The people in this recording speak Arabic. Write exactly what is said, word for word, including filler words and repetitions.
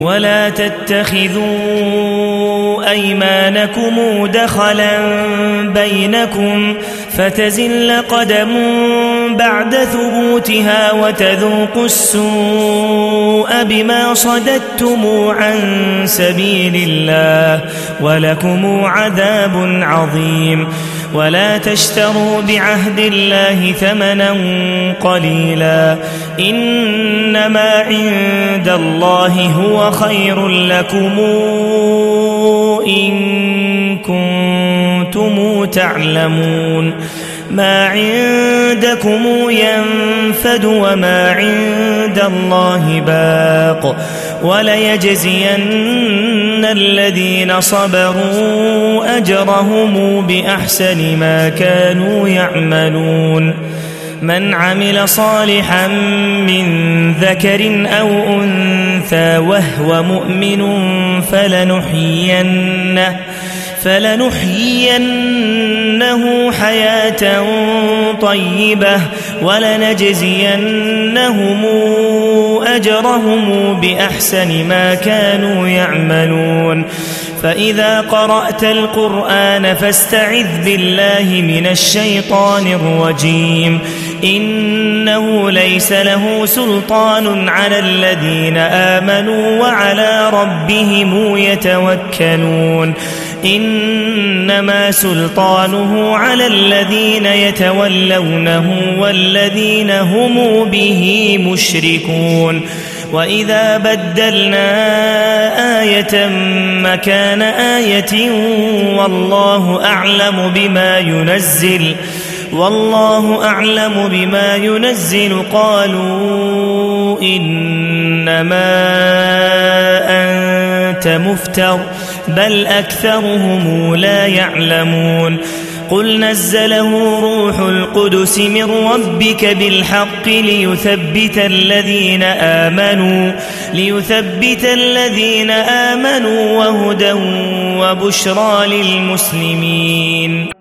ولا تتخذوا أيمانكم دخلا بينكم فتزل قدم بعد ثبوتها وتذوقوا السوء بما صددتم عن سبيل الله ولكم عذاب عظيم. ولا تشتروا بعهد الله ثمنا قليلا إنما عند الله هو خير لكم إن كنتم تعلمون. ما عندكم ينفد وما عند الله باق وليجزين الذين صبروا أجرهم بأحسن ما كانوا يعملون. من عمل صالحا من ذكر أو أنثى وهو مؤمن فلنحيينه فلنحيينه حياة طيبة ولنجزينهم أجرهم بأحسن ما كانوا يعملون. فإذا قرأت القرآن فاستعذ بالله من الشيطان الرجيم إنه ليس له سلطان على الذين آمنوا وعلى ربهم يتوكلون. إنما سلطانه على الذين يتولونه والذين هم به مشركون. وإذا بدلنا آية مكان آية والله أعلم بما ينزل والله أعلم بما ينزل قالوا إنما أنت مفتر بل أكثرهم لا يعلمون. قل نزله روح القدس من ربك بالحق ليثبت الذين آمنوا ليثبت الذين آمنوا وهدى وبشرى للمسلمين.